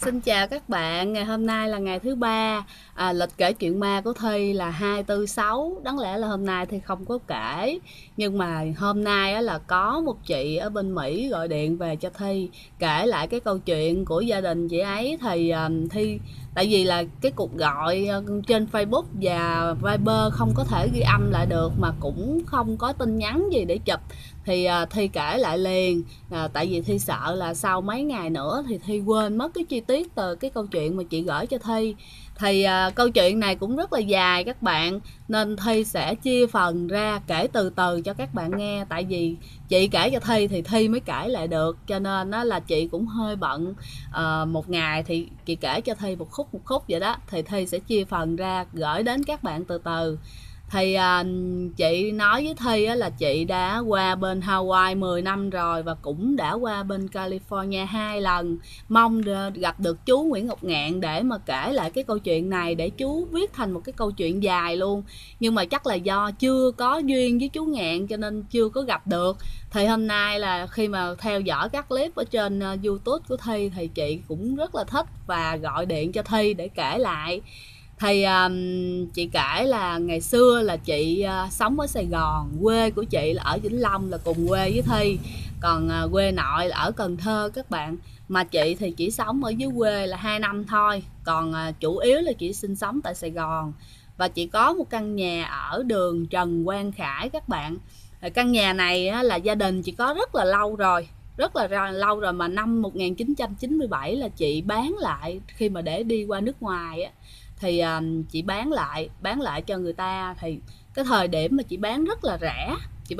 Xin chào các bạn, ngày hôm nay là ngày thứ ba. Lịch kể chuyện ma của Thi là 246. Đáng lẽ là hôm nay Thi không có kể, nhưng mà hôm nay á, là có một chị ở bên Mỹ gọi điện về cho Thi, kể lại cái câu chuyện của gia đình chị ấy. Thì Thi, tại vì là cái cuộc gọi trên Facebook và Viber không có thể ghi âm lại được, mà cũng không có tin nhắn gì để chụp, thì Thi kể lại liền. Tại vì Thi sợ là sau mấy ngày nữa thì Thi quên mất cái chi tiết từ cái câu chuyện mà chị gửi cho Thi. Thì câu chuyện này cũng rất là dài các bạn, nên Thi sẽ chia phần ra kể từ từ cho các bạn nghe. Tại vì chị kể cho Thi thì Thi mới kể lại được, cho nên đó là chị cũng hơi bận. Một ngày thì chị kể cho Thi một khúc vậy đó, thì Thi sẽ chia phần ra gửi đến các bạn từ từ. Thì chị nói với Thi á, là chị đã qua bên Hawaii 10 năm rồi, và cũng đã qua bên California 2 lần. Mong gặp được chú Nguyễn Ngọc Ngạn để mà kể lại cái câu chuyện này, để chú viết thành một cái câu chuyện dài luôn. Nhưng mà chắc là do chưa có duyên với chú Ngạn cho nên chưa có gặp được. Thì hôm nay là khi mà theo dõi các clip ở trên YouTube của Thi thì chị cũng rất là thích và gọi điện cho Thi để kể lại. Thì chị kể là ngày xưa là chị sống ở Sài Gòn, quê của chị là ở Vĩnh Long, là cùng quê với Thi. Còn quê nội là ở Cần Thơ các bạn. Mà chị thì chỉ sống ở dưới quê là 2 năm thôi, còn chủ yếu là chị sinh sống tại Sài Gòn. Và chị có một căn nhà ở đường Trần Quang Khải các bạn. Căn nhà này á, là gia đình chị có rất là lâu rồi, rất là lâu rồi, mà năm 1997 là chị bán lại khi mà để đi qua nước ngoài á. Thì chị bán lại cho người ta. Thì cái thời điểm mà chị bán rất là rẻ,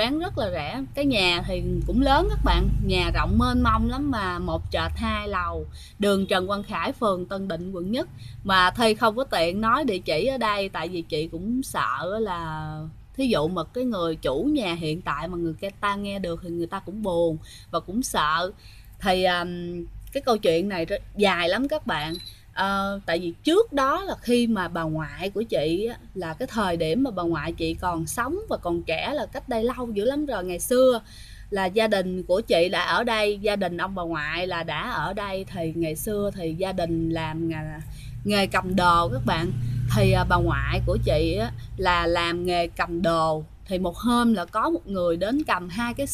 cái nhà thì cũng lớn các bạn, nhà rộng mênh mông lắm, mà 1 trệt 2 lầu, đường Trần Quang Khải, phường Tân Định, quận Nhất. Mà Thi không có tiện nói địa chỉ ở đây, tại vì chị cũng sợ là thí dụ mà cái người chủ nhà hiện tại mà người ta nghe được thì người ta cũng buồn và cũng sợ. Thì cái câu chuyện này rất dài lắm các bạn. Tại vì trước đó là khi mà bà ngoại của chị á, là cái thời điểm mà bà ngoại chị còn sống và còn trẻ, là cách đây lâu dữ lắm rồi. Ngày xưa là gia đình của chị đã ở đây, gia đình ông bà ngoại là đã ở đây. Thì ngày xưa thì gia đình làm nghề cầm đồ các bạn. Thì bà ngoại của chị á, là làm nghề cầm đồ. Thì một hôm là có một người đến cầm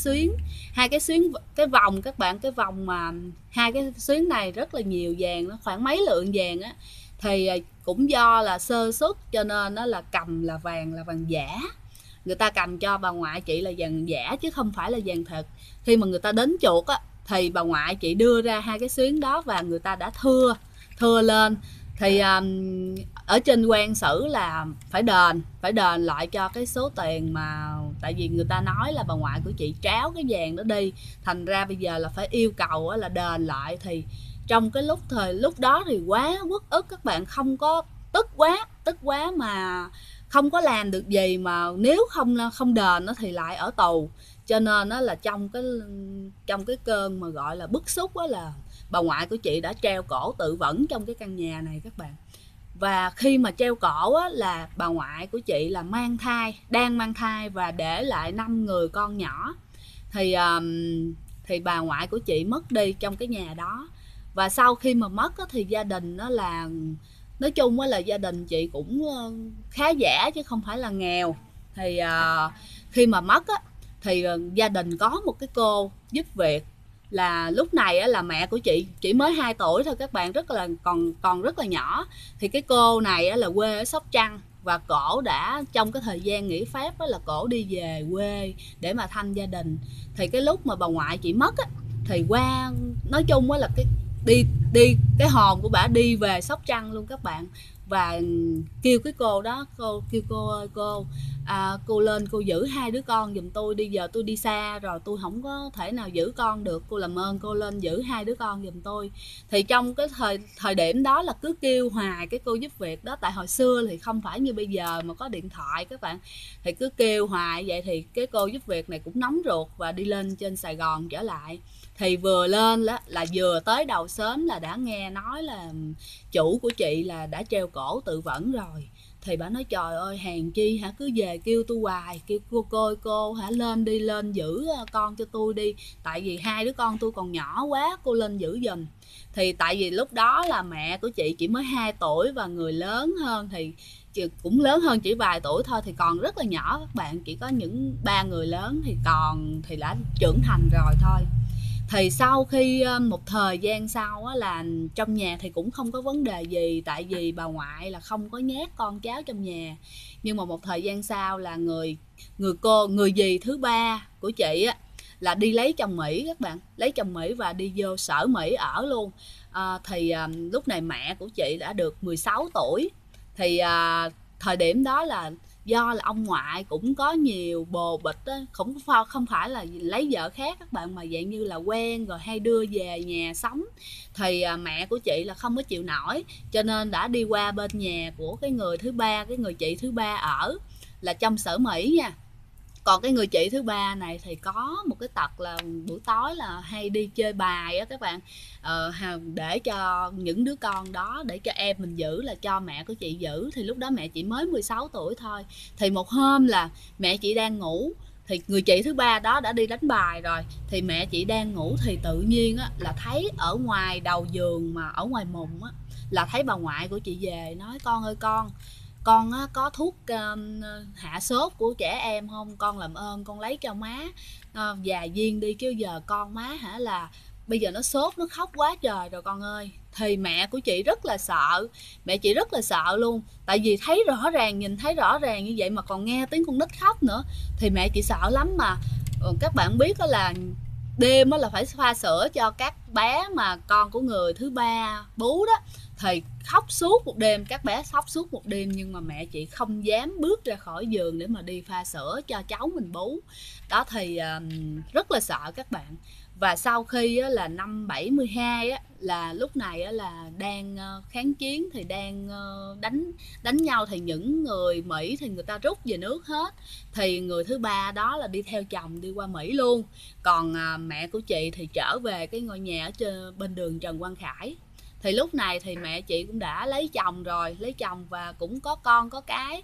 hai cái xuyến, cái vòng các bạn, cái vòng mà hai cái xuyến này rất là nhiều vàng, nó khoảng mấy lượng vàng á. Thì cũng do là sơ suất cho nên nó là cầm là vàng giả. Người ta cầm cho bà ngoại chị là vàng giả chứ không phải là vàng thật. Khi mà người ta đến chuộc á, thì bà ngoại chị đưa ra hai cái xuyến đó và người ta đã thưa lên. Thì ở trên quan sử là phải đền lại cho cái số tiền mà, tại vì người ta nói là bà ngoại của chị tráo cái vàng đó đi, thành ra bây giờ là phải yêu cầu là đền lại. Thì trong cái lúc đó thì quá uất ức các bạn, không có tức quá mà không có làm được gì, mà nếu không đền nó thì lại ở tù. Cho nên nó là trong cái cơn mà gọi là bức xúc đó, là bà ngoại của chị đã treo cổ tự vẫn trong cái căn nhà này các bạn. Và khi mà treo cổ á, là bà ngoại của chị là đang mang thai và để lại 5 người con nhỏ. Thì bà ngoại của chị mất đi trong cái nhà đó. Và sau khi mà mất á, thì gia đình nó là, nói chung là gia đình chị cũng khá giả chứ không phải là nghèo. Thì khi mà mất á, thì gia đình có một cái cô giúp việc, là lúc này á, là mẹ của chị chỉ mới 2 tuổi thôi các bạn, rất là còn rất là nhỏ. Thì cái cô này á, là quê ở Sóc Trăng, và cổ đã trong cái thời gian nghỉ phép á, là cổ đi về quê để mà thăm gia đình. Thì cái lúc mà bà ngoại chị mất á, thì nói chung á, là cái đi cái hồn của bả đi về Sóc Trăng luôn các bạn. Và kêu cái cô đó, kêu cô ơi cô lên cô giữ 2 đứa con giùm tôi đi, giờ tôi đi xa rồi, tôi không có thể nào giữ con được, cô làm ơn cô lên giữ 2 đứa con giùm tôi. Thì trong cái thời điểm đó là cứ kêu hoài cái cô giúp việc đó, tại hồi xưa thì không phải như bây giờ mà có điện thoại các bạn, thì cứ kêu hoài vậy. Thì cái cô giúp việc này cũng nóng ruột và đi lên trên Sài Gòn trở lại. Thì vừa lên là vừa tới đầu xóm là đã nghe nói là chủ của chị là đã treo cổ tự vẫn rồi. Thì bà nói trời ơi hèn chi hả, cứ về kêu tôi hoài, kêu cô hả lên đi, lên giữ con cho tôi đi, tại vì hai đứa con tôi còn nhỏ quá, cô lên giữ giùm. Thì tại vì lúc đó là mẹ của chị chỉ mới 2 tuổi và người lớn hơn thì cũng lớn hơn chỉ vài tuổi thôi, thì còn rất là nhỏ các bạn, chỉ có những 3 người lớn thì còn thì đã trưởng thành rồi thôi. Thì sau khi một thời gian sau á, là trong nhà thì cũng không có vấn đề gì, tại vì bà ngoại là không có nhát con cháu trong nhà. Nhưng mà một thời gian sau là người dì thứ ba của chị á, là đi lấy chồng Mỹ các bạn, lấy chồng Mỹ và đi vô sở Mỹ ở luôn. Thì lúc này mẹ của chị đã được 16 tuổi. Thì thời điểm đó là do là ông ngoại cũng có nhiều bồ bịch á, cũng không phải là lấy vợ khác các bạn, mà dạng như là quen rồi hay đưa về nhà sống. Thì mẹ của chị là không có chịu nổi, cho nên đã đi qua bên nhà của cái người thứ ba, cái người chị thứ ba ở, là trong sở Mỹ nha. Còn cái người chị thứ ba này thì có một cái tật là buổi tối là hay đi chơi bài á các bạn. Để cho những đứa con đó, để cho em mình giữ, là cho mẹ của chị giữ. Thì lúc đó mẹ chị mới 16 tuổi thôi. Thì một hôm là mẹ chị đang ngủ, thì người chị thứ ba đó đã đi đánh bài rồi, thì mẹ chị đang ngủ thì tự nhiên á, là thấy ở ngoài đầu giường, mà ở ngoài mùng á, là thấy bà ngoại của chị về, nói con ơi con á, có thuốc hạ sốt của trẻ em không, con làm ơn con lấy cho má vài viên đi, chứ giờ con má hả là bây giờ nó sốt, nó khóc quá trời rồi con ơi. Thì mẹ của chị rất là sợ, mẹ chị rất là sợ luôn, tại vì thấy rõ ràng, nhìn thấy rõ ràng như vậy mà còn nghe tiếng con nít khóc nữa, thì mẹ chị sợ lắm. Mà các bạn biết đó là đêm là phải pha sữa cho các bé mà con của người thứ ba bú đó, thì khóc suốt một đêm, các bé khóc suốt một đêm, nhưng mà mẹ chị không dám bước ra khỏi giường để mà đi pha sữa cho cháu mình bú đó. Thì rất là sợ các bạn. Và sau khi là năm 72 á, là lúc này là đang kháng chiến, thì đang đánh nhau, thì những người Mỹ thì người ta rút về nước hết, thì người thứ ba đó là đi theo chồng đi qua Mỹ luôn. Còn mẹ của chị thì trở về cái ngôi nhà ở trên bên đường Trần Quang Khải. Thì lúc này thì mẹ chị cũng đã lấy chồng rồi, lấy chồng và cũng có con có cái,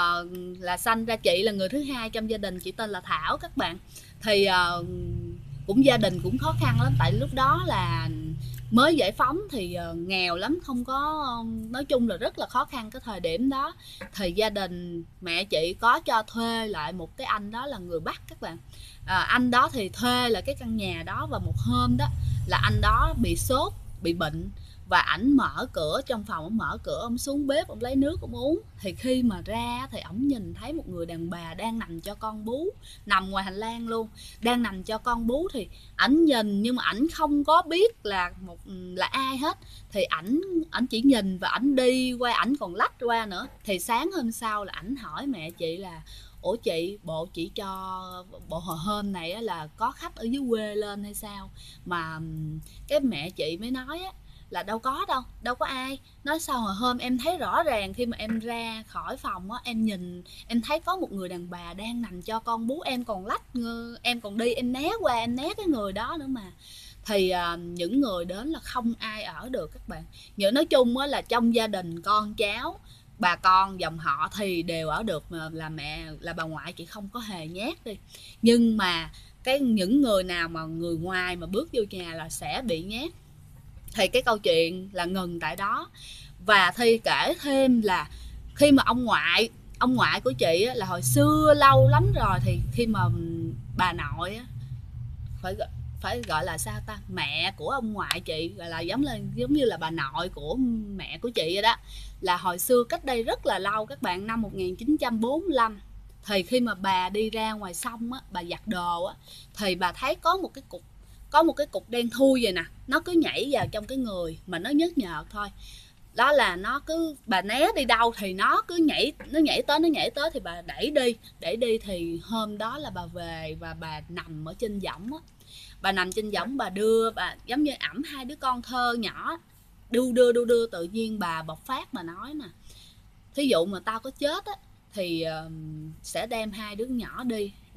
là sanh ra chị là người thứ hai trong gia đình, chị tên là Thảo các bạn. Thì cũng gia đình cũng khó khăn lắm, tại lúc đó là mới giải phóng thì nghèo lắm, không có, nói chung là rất là khó khăn cái thời điểm đó. Thì gia đình mẹ chị có cho thuê lại một cái anh đó là người Bắc các bạn. Anh đó thì thuê lại cái căn nhà đó, và một hôm đó là anh đó bị sốt, bị bệnh, và ảnh mở cửa trong phòng, ông mở cửa, ông xuống bếp, ông lấy nước ông uống. Thì khi mà ra thì ổng nhìn thấy một người đàn bà đang nằm cho con bú, nằm ngoài hành lang luôn, đang nằm cho con bú. Thì ảnh nhìn nhưng mà ảnh không có biết là ai hết. Thì ảnh chỉ nhìn và ảnh đi qua, ảnh còn lách qua nữa. Thì sáng hôm sau là ảnh hỏi mẹ chị là ủa chị, bộ chị cho bộ hồi hôm này là có khách ở dưới quê lên hay sao? Mà cái mẹ chị mới nói là đâu có ai. Nói sao hồi hôm em thấy rõ ràng, khi mà em ra khỏi phòng em nhìn em thấy có một người đàn bà đang nằm cho con bú, em còn lách, em còn đi em né qua, em né cái người đó nữa mà. Thì những người đến là không ai ở được các bạn. Nói chung là trong gia đình con cháu, bà con dòng họ thì đều ở được, mà là mẹ, là bà ngoại chị không có hề nhát đi. Nhưng mà những người nào mà người ngoài mà bước vô nhà là sẽ bị nhát. Thì cái câu chuyện là ngừng tại đó. Và Thi kể thêm là khi mà ông ngoại của chị là hồi xưa lâu lắm rồi, thì khi mà bà nội phải gọi là sao ta, mẹ của ông ngoại chị, gọi là giống như là bà nội của mẹ của chị vậy đó, là hồi xưa cách đây rất là lâu các bạn, năm 1945. Thì khi mà bà đi ra ngoài sông bà giặt đồ thì bà thấy có một cái cục đen thui vậy nè, nó cứ nhảy vào trong cái người mà nó nhớt nhợt thôi. Đó là nó cứ, bà né đi đâu thì nó cứ nhảy tới thì bà đẩy đi. Thì hôm đó là bà về và bà nằm ở trên võng bà nằm trên võng, bà đưa, bà giống như ẵm hai đứa con thơ nhỏ, đưa tự nhiên bà bộc phát mà nói nè, thí dụ mà tao có chết thì sẽ đem hai đứa nhỏ đi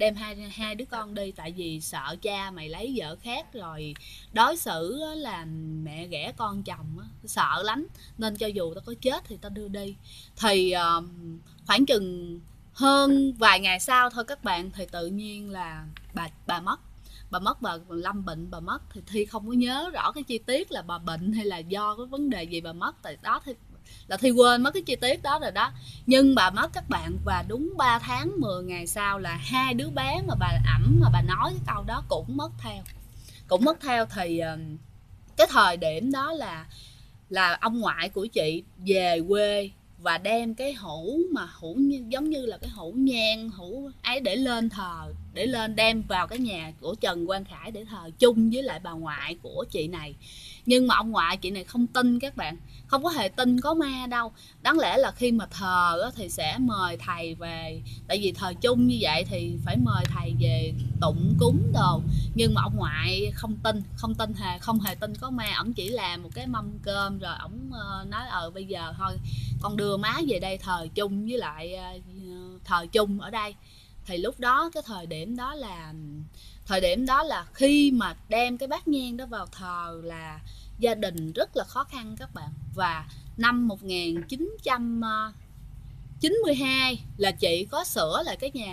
đem hai đứa con đi, tại vì sợ cha mày lấy vợ khác rồi đối xử là mẹ ghẻ con chồng, sợ lắm, nên cho dù tao có chết thì tao đưa đi. Thì khoảng chừng hơn vài ngày sau thôi các bạn, thì tự nhiên là bà mất. Bà lâm bệnh, bà mất. Thì Thi không có nhớ rõ cái chi tiết là bà bệnh hay là do cái vấn đề gì bà mất, tại đó thì là Thi quên mất cái chi tiết đó rồi đó. Nhưng bà mất các bạn, và đúng 3 tháng 10 ngày sau là hai đứa bé mà bà ẵm, mà bà nói cái câu đó cũng mất theo. Thì cái thời điểm đó là ông ngoại của chị về quê và đem cái hũ, mà hũ giống như là cái hũ nhang, hũ ấy để lên thờ, để lên đem vào cái nhà của Trần Quang Khải để thờ chung với lại bà ngoại của chị này. Nhưng mà ông ngoại chị này không tin các bạn, không có hề tin có ma đâu. Đáng lẽ là khi mà thờ thì sẽ mời thầy về, tại vì thờ chung như vậy thì phải mời thầy về tụng cúng đồ. Nhưng mà ông ngoại không hề tin có ma. Ổng chỉ làm một cái mâm cơm rồi ổng nói bây giờ thôi con đưa má về đây thờ chung với lại thờ chung ở đây. Thì lúc đó cái thời điểm đó là khi mà đem cái bát nhang đó vào thờ là gia đình rất là khó khăn các bạn. Và năm 1992 là chị có sửa lại cái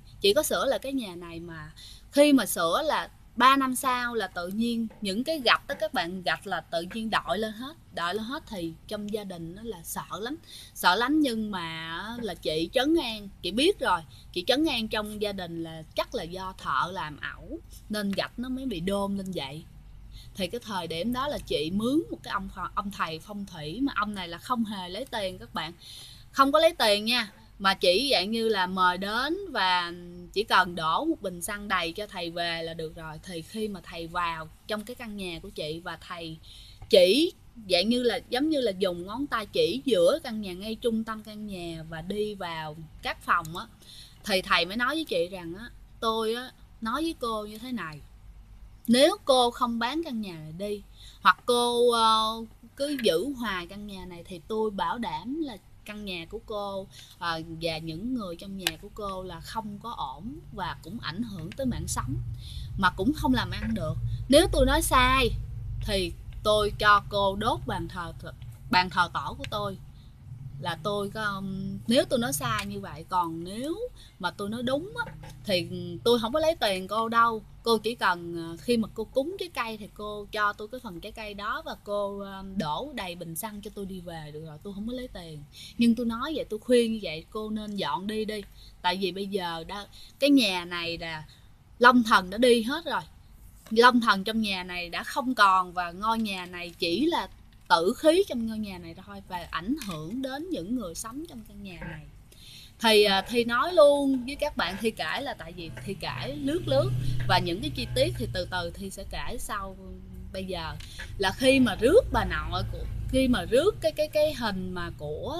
nhà này. Mà khi mà sửa là 3 năm sau là tự nhiên những cái gạch đó các bạn, gạch là tự nhiên đội lên hết. Thì trong gia đình nó là sợ lắm. Nhưng mà là chị trấn an, chị biết rồi, chị trấn an trong gia đình là chắc là do thợ làm ẩu nên gạch nó mới bị đôn lên vậy. Thì cái thời điểm đó là chị mướn một cái ông thầy phong thủy, mà ông này là không hề lấy tiền các bạn, không có lấy tiền nha, mà chỉ dạng như là mời đến và chỉ cần đổ một bình xăng đầy cho thầy về là được rồi. Thì khi mà thầy vào trong cái căn nhà của chị và thầy chỉ dạng như là giống như là dùng ngón tay chỉ giữa căn nhà, ngay trung tâm căn nhà và đi vào các phòng á, thì thầy mới nói với chị rằng tôi nói với cô như thế này: nếu cô không bán căn nhà này đi, hoặc cô cứ giữ hoài căn nhà này, thì tôi bảo đảm là căn nhà của cô và những người trong nhà của cô là không có ổn, và cũng ảnh hưởng tới mạng sống, mà cũng không làm ăn được. Nếu tôi nói sai thì tôi cho cô đốt bàn thờ tổ của tôi, là tôi có, nếu tôi nói sai như vậy. Còn nếu mà tôi nói đúng á, thì tôi không có lấy tiền cô đâu. Cô chỉ cần khi mà cô cúng trái cây thì cô cho tôi cái phần trái cây đó, và cô đổ đầy bình xăng cho tôi đi về được rồi, tôi không có lấy tiền. Nhưng tôi nói vậy, tôi khuyên như vậy, cô nên dọn đi. Tại vì bây giờ cái nhà này là long thần đã đi hết rồi, long thần trong nhà này đã không còn, và ngôi nhà này chỉ là tử khí trong ngôi nhà này thôi, và ảnh hưởng đến những người sống trong căn nhà này. Thì nói luôn với các bạn, Thi kể là tại vì Thi kể lướt và những cái chi tiết thì từ từ Thi sẽ kể sau. Bây giờ là khi mà rước bà nội, khi mà rước cái hình mà của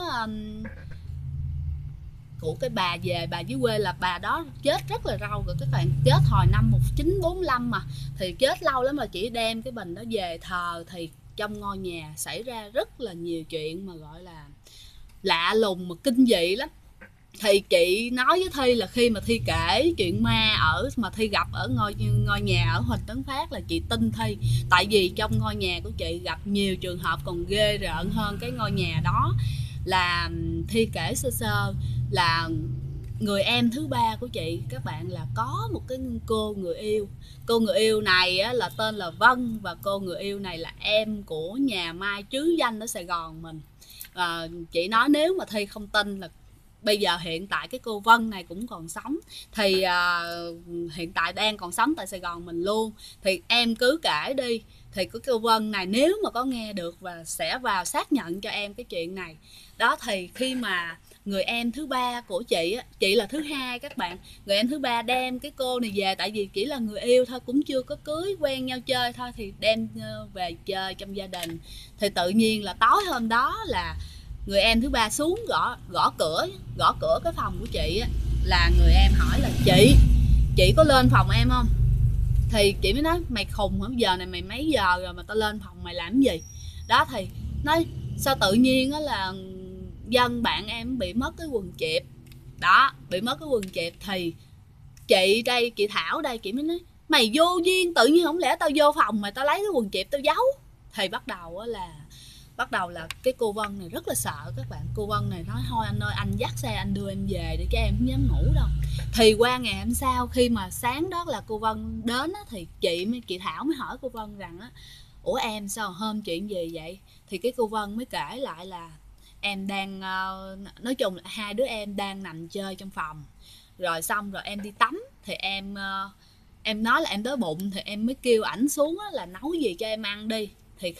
cái bà về, bà dưới quê, là bà đó chết rất là lâu rồi các bạn, chết hồi năm 1945 mà, thì chết lâu lắm rồi. Chỉ đem cái bình đó về thờ thì trong ngôi nhà xảy ra rất là nhiều chuyện mà gọi là lạ lùng mà kinh dị lắm. Thì chị nói với Thi là khi mà Thi kể chuyện ma mà Thi gặp ở ngôi nhà ở Huỳnh Tấn Phát là chị tin Thi, tại vì trong ngôi nhà của chị gặp nhiều trường hợp còn ghê rợn hơn cái ngôi nhà đó. Là Thi kể sơ là người em thứ ba của chị các bạn, là có một cái cô người yêu này là tên là Vân, và cô người yêu này là em của nhà Mai Trứ Danh ở Sài Gòn mình. Chị nói nếu mà Thi không tin là bây giờ hiện tại cái cô Vân này cũng còn sống, thì hiện tại đang còn sống tại Sài Gòn mình luôn, thì em cứ kể đi. Thì cái cô Vân này nếu mà có nghe được và sẽ vào xác nhận cho em cái chuyện này đó. Thì khi mà người em thứ ba của chị là thứ hai các bạn, người em thứ ba đem cái cô này về, tại vì chỉ là người yêu thôi, cũng chưa có cưới, quen nhau chơi thôi, thì đem về chơi trong gia đình. Thì tự nhiên là tối hôm đó là người em thứ ba xuống gõ cửa cái phòng của chị là người em hỏi là chị có lên phòng em không? Thì chị mới nói mày khùng hả, giờ này mày mấy giờ rồi mà tao lên phòng mày làm cái gì đó. Thì nói sao tự nhiên là Dân bạn em bị mất cái quần chẹp đó, bị mất cái quần chẹp. Thì Chị đây, chị Thảo đây, chị mới nói mày vô duyên, tự nhiên không lẽ tao vô phòng mà tao lấy cái quần chẹp tao giấu. Thì bắt đầu là cái cô Vân này rất là sợ các bạn. Cô Vân này nói thôi anh ơi, anh dắt xe anh đưa em về để cho em không dám ngủ đâu. Thì qua ngày hôm sau khi mà sáng đó là cô Vân đến á, thì chị Thảo mới hỏi cô Vân rằng á, ủa em sao hôm chuyện gì vậy? Thì cái cô Vân mới kể lại là em đang nói chung là hai đứa em đang nằm chơi trong phòng, rồi xong rồi em đi tắm thì em nói là em đói bụng thì em mới kêu ảnh xuống là nấu gì cho em ăn đi. Thì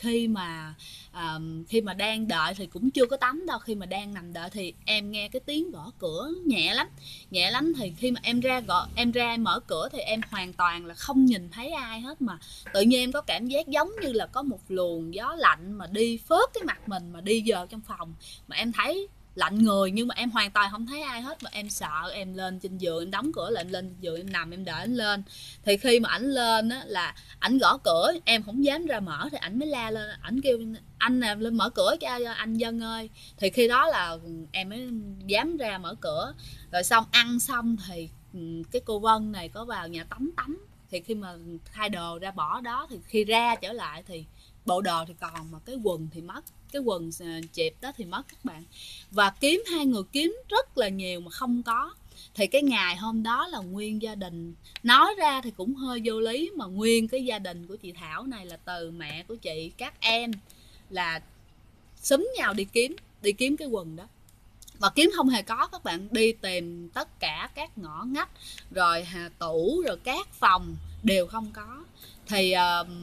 khi mà đang đợi thì cũng chưa có tắm đâu, khi mà đang nằm đợi thì em nghe cái tiếng gõ cửa nhẹ lắm. Thì khi mà em ra em mở cửa thì em hoàn toàn là không nhìn thấy ai hết, mà tự nhiên em có cảm giác giống như là có một luồng gió lạnh mà đi phớt cái mặt mình mà đi vào trong phòng, mà em thấy lạnh người nhưng mà em hoàn toàn không thấy ai hết. Mà em sợ, em lên trên giường, em đóng cửa lại, em lên giường em nằm em đợi ảnh lên. Thì khi mà ảnh lên á là ảnh gõ cửa, em không dám ra mở thì ảnh mới la lên, ảnh kêu anh nè lên mở cửa cho anh Dân ơi. Thì khi đó là em mới dám ra mở cửa. Rồi xong ăn xong thì cái cô Vân này có vào nhà tắm. Thì khi mà thay đồ ra bỏ đó thì khi ra trở lại thì bộ đồ thì còn mà cái quần thì mất, cái quần chẹp đó thì mất các bạn. Và hai người kiếm rất là nhiều mà không có. Thì cái ngày hôm đó là nguyên gia đình, nói ra thì cũng hơi vô lý, mà nguyên cái gia đình của chị Thảo này là từ mẹ của chị, các em là xúm nhau đi kiếm cái quần đó. Và kiếm không hề có các bạn, đi tìm tất cả các ngõ ngách, rồi tủ, rồi các phòng đều không có. Thì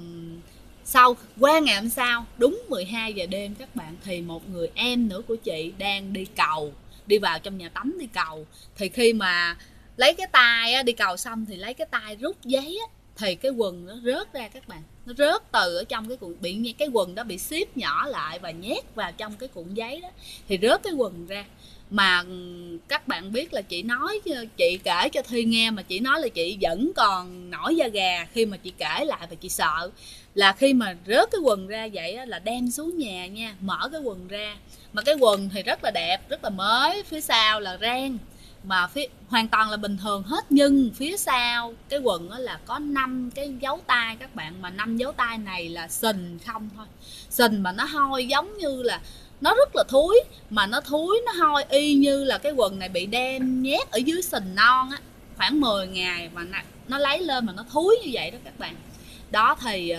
qua ngày hôm sau đúng 12 giờ đêm các bạn, thì một người em nữa của chị đang đi vào trong nhà tắm đi cầu. Thì khi mà lấy cái tay đi cầu xong thì lấy cái tay rút giấy thì cái quần nó rớt ra các bạn, nó rớt từ ở trong cái cuộn, cái quần đó bị ship nhỏ lại và nhét vào trong cái cuộn giấy đó, thì rớt cái quần ra. Mà các bạn biết là chị kể cho Thi nghe, mà chị nói là chị vẫn còn nổi da gà khi mà chị kể lại, và chị sợ là khi mà rớt cái quần ra vậy là đem xuống nhà nha, mở cái quần ra mà cái quần thì rất là đẹp, rất là mới, phía sau là ren mà hoàn toàn là bình thường hết, nhưng phía sau cái quần là có 5 cái dấu tay các bạn, mà 5 dấu tay này là sình không thôi, sình mà nó hôi giống như là nó rất là thúi, mà nó thúi nó hôi y như là cái quần này bị đem nhét ở dưới sình non á, khoảng 10 ngày mà nó lấy lên mà nó thúi như vậy đó các bạn. Đó thì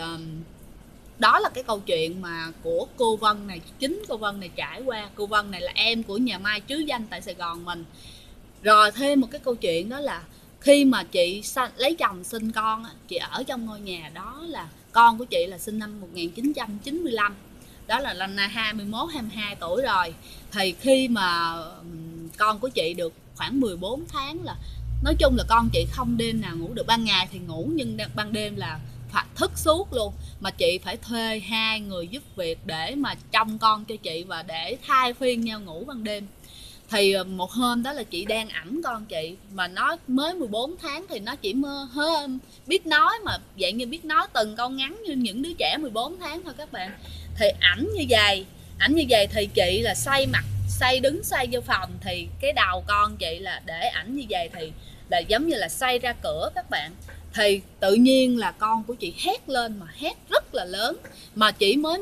đó là cái câu chuyện mà của cô Vân này, chính cô Vân này trải qua. Cô Vân này là em của nhà Mai Trứ Danh tại Sài Gòn mình. Rồi thêm một cái câu chuyện đó là khi mà chị lấy chồng sinh con, chị ở trong ngôi nhà đó là con của chị là sinh năm 1995, đó là năm nay 21 22 tuổi rồi. Thì khi mà con của chị được khoảng 14 tháng là nói chung là con chị không đêm nào ngủ được, ban ngày thì ngủ nhưng ban đêm là phải thức suốt luôn, mà chị phải thuê 2 người giúp việc để mà trông con cho chị và để thay phiên nhau ngủ ban đêm. Thì một hôm đó là chị đang ẵm con chị, mà nó mới 14 tháng thì nó chỉ biết nói, mà dạng như biết nói từng câu ngắn như những đứa trẻ 14 tháng thôi các bạn. Thì ảnh như vậy thì chị là đứng xoay vô phòng, thì cái đầu con chị là để ảnh như vậy thì là giống như là xoay ra cửa các bạn. Thì tự nhiên là con của chị hét lên, mà hét rất là lớn, mà chỉ mới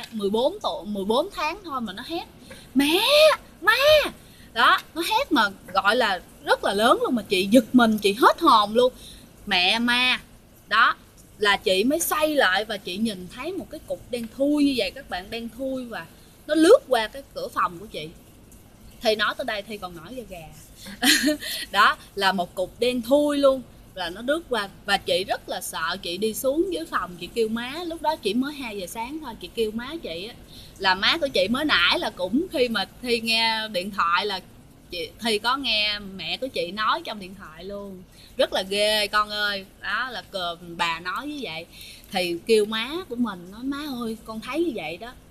14 tháng thôi mà nó hét mẹ má đó, nó hét mà gọi là rất là lớn luôn, mà chị giật mình, chị hết hồn luôn, mẹ ma đó. Là chị mới xoay lại và chị nhìn thấy một cái cục đen thui như vậy các bạn, đen thui, và nó lướt qua cái cửa phòng của chị. Thì nói tới đây thì còn nổi da gà đó là một cục đen thui luôn, là nó lướt qua. Và chị rất là sợ, chị đi xuống dưới phòng chị kêu má, lúc đó chỉ mới 2 giờ sáng thôi, chị kêu má chị á, là má của chị mới nãy là cũng khi mà Thi nghe điện thoại là Thi có nghe mẹ của chị nói trong điện thoại luôn, rất là ghê con ơi. Đó là bà nói như vậy, thì kêu má của mình nói má ơi con thấy như vậy đó,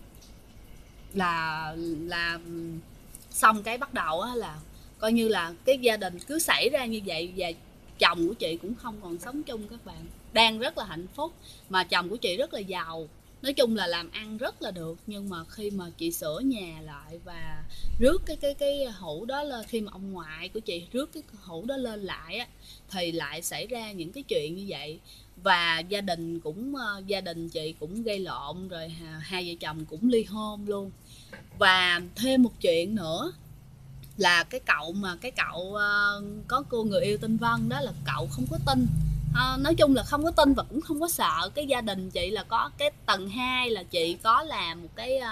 là xong cái bắt đầu á là coi như là cái gia đình cứ xảy ra như vậy. Và chồng của chị cũng không còn sống chung các bạn, đang rất là hạnh phúc, mà chồng của chị rất là giàu, nói chung là làm ăn rất là được. Nhưng mà khi mà chị sửa nhà lại và rước cái hũ đó lên, khi mà ông ngoại của chị rước cái hũ đó lên lại á, thì lại xảy ra những cái chuyện như vậy. Và gia đình chị cũng gây lộn rồi, hai vợ chồng cũng ly hôn luôn. Và thêm một chuyện nữa là cái cậu có cô người yêu tên Vân đó, là cậu không có tin. Nói chung là không có tin và cũng không có sợ. Cái gia đình chị là có cái tầng 2 là chị có làm một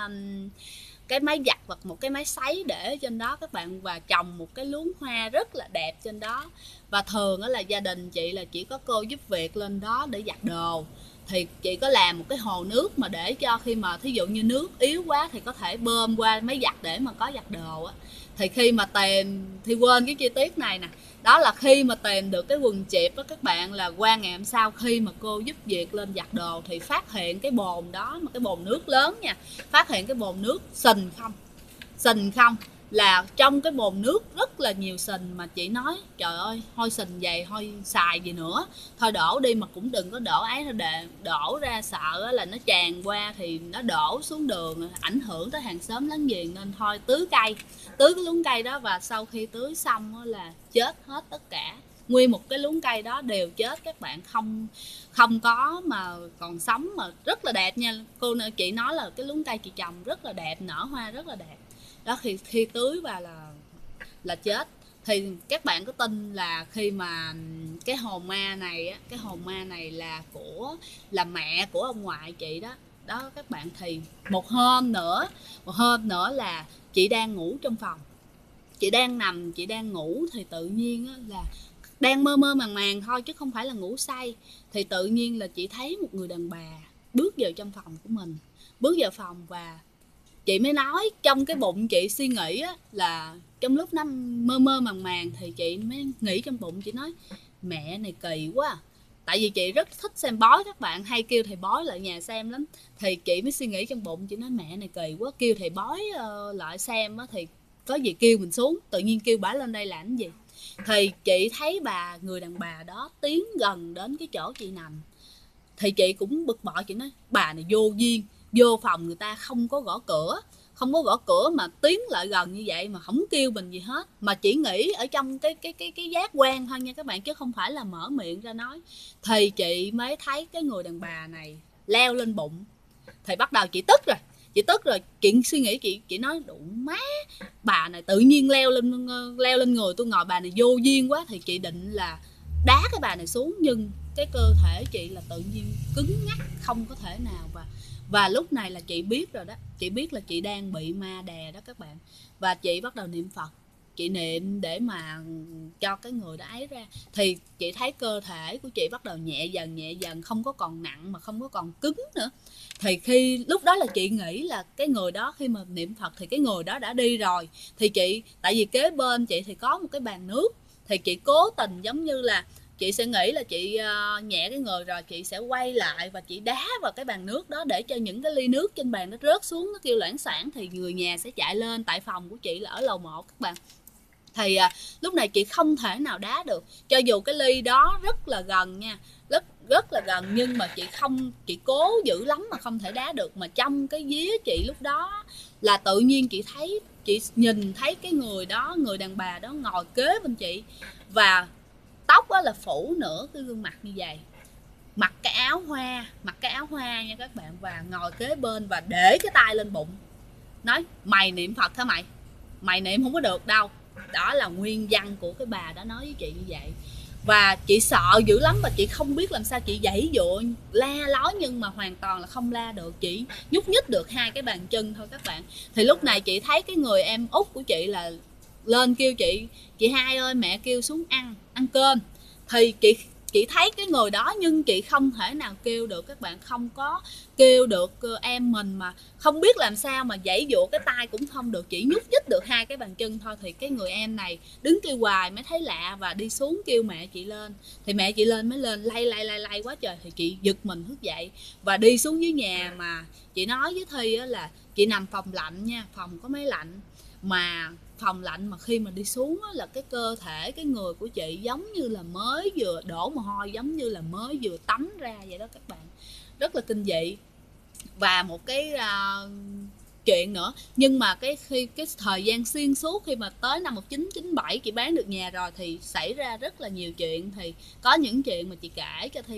cái máy giặt hoặc một cái máy sấy để trên đó các bạn, và trồng một cái luống hoa rất là đẹp trên đó. Và thường là gia đình chị là chỉ có cô giúp việc lên đó để giặt đồ. Thì chị có làm một cái hồ nước mà để cho khi mà thí dụ như nước yếu quá thì có thể bơm qua máy giặt để mà có giặt đồ á. Thì khi mà tìm thì quên cái chi tiết này nè, đó là khi mà tìm được cái quần chịp đó các bạn, là qua ngày hôm sau khi mà cô giúp việc lên giặt đồ thì phát hiện cái bồn đó, mà cái bồn nước lớn nha, phát hiện cái bồn nước sình không, là trong cái bồn nước rất là nhiều sình. Mà chị nói trời ơi, thôi sình vậy thôi xài gì nữa, thôi đổ đi, mà cũng đừng có đổ ấy, đổ ra sợ là nó tràn qua thì nó đổ xuống đường ảnh hưởng tới hàng xóm láng giềng, nên thôi tưới cái luống cây đó. Và sau khi tưới xong là chết hết tất cả, nguyên một cái luống cây đó đều chết các bạn, không không có mà còn sống, mà rất là đẹp nha. Chị nói là cái luống cây chị trồng rất là đẹp, nở hoa rất là đẹp đó. Khi tưới vào là chết. Thì các bạn có tin là khi mà cái hồn ma này là mẹ của ông ngoại chị đó đó các bạn. Thì một hôm nữa là chị đang ngủ trong phòng, chị đang ngủ, thì tự nhiên là đang mơ mơ màng màng thôi chứ không phải là ngủ say. Thì tự nhiên là chị thấy một người đàn bà bước vào trong phòng của mình, bước vào phòng. Và chị mới nói, trong cái bụng chị suy nghĩ là trong lúc nó mơ mơ màng màng thì chị mới nghĩ trong bụng, chị nói mẹ này kỳ quá. Tại vì chị rất thích xem bói, các bạn hay kêu thầy bói lại nhà xem lắm. Thì chị mới suy nghĩ trong bụng, chị nói mẹ này kỳ quá, kêu thầy bói lại xem thì có gì kêu mình xuống, tự nhiên kêu bả lên đây làm cái gì. Thì chị thấy người đàn bà đó tiến gần đến cái chỗ chị nằm. Thì chị cũng bực bội, chị nói bà này vô duyên, vô phòng người ta không có gõ cửa mà tiến lại gần như vậy mà không kêu mình gì hết. Mà chỉ nghĩ ở trong cái giác quan thôi nha các bạn, chứ không phải là mở miệng ra nói. Thì chị mới thấy cái người đàn bà này leo lên bụng. Thì bắt đầu chị tức rồi, chị suy nghĩ, chị nói đụng má, bà này tự nhiên leo lên người tôi ngồi, bà này vô duyên quá. Thì chị định là đá cái bà này xuống, nhưng cái cơ thể chị là tự nhiên cứng ngắc, không có thể nào. Và lúc này là chị biết rồi đó, chị biết là chị đang bị ma đè đó các bạn. Và chị bắt đầu niệm Phật, chị niệm để mà cho cái người đó ấy ra. Thì chị thấy cơ thể của chị bắt đầu nhẹ dần, không có còn nặng mà không có còn cứng nữa. Thì khi lúc đó là chị nghĩ là cái người đó, khi mà niệm Phật thì cái người đó đã đi rồi. Thì chị, tại vì kế bên chị thì có một cái bàn nước, thì chị cố tình giống như là chị sẽ nghĩ là chị nhẹ cái người rồi chị sẽ quay lại và chị đá vào cái bàn nước đó, để cho những cái ly nước trên bàn nó rớt xuống, nó kêu loảng xoảng thì người nhà sẽ chạy lên. Tại phòng của chị là ở lầu 1 các bạn. Thì lúc này chị không thể nào đá được, cho dù cái ly đó rất là gần nha, rất là gần, nhưng mà chị cố dữ lắm mà không thể đá được. Mà trong cái vía chị lúc đó là tự nhiên chị nhìn thấy cái người đó, người đàn bà đó ngồi kế bên chị, và tóc là phủ nửa cái gương mặt như vậy, mặc cái áo hoa nha các bạn, và ngồi kế bên và để cái tay lên bụng, nói mày niệm Phật hả mày niệm không có được đâu. Đó là nguyên văn của cái bà đó nói với chị như vậy. Và chị sợ dữ lắm, và chị không biết làm sao, chị giãy giụa la lói nhưng mà hoàn toàn là không la được, chỉ nhúc nhích được hai cái bàn chân thôi các bạn. Thì lúc này chị thấy cái người em út của chị là lên kêu chị Hai ơi, mẹ kêu xuống ăn cơm. Thì chị thấy cái người đó nhưng chị không thể nào kêu được các bạn, không có kêu được em mình, mà không biết làm sao mà giãy giụa cái tay cũng không được, chỉ nhúc nhích được hai cái bàn chân thôi. Thì cái người em này đứng kêu hoài mới thấy lạ và đi xuống kêu mẹ chị lên. Thì mẹ chị lên mới lên lay quá trời. Thì chị giật mình thức dậy và đi xuống dưới nhà. Mà chị nói với Thi là chị nằm phòng lạnh nha, phòng có máy lạnh, mà phòng lạnh, mà khi mà đi xuống là cái cơ thể, cái người của chị giống như là mới vừa đổ mồ hôi, giống như là mới vừa tắm ra vậy đó các bạn, rất là kinh dị. Và một cái chuyện nữa, nhưng mà cái thời gian xuyên suốt khi mà tới năm 1997 chị bán được nhà rồi thì xảy ra rất là nhiều chuyện, thì có những chuyện mà chị kể cho Thi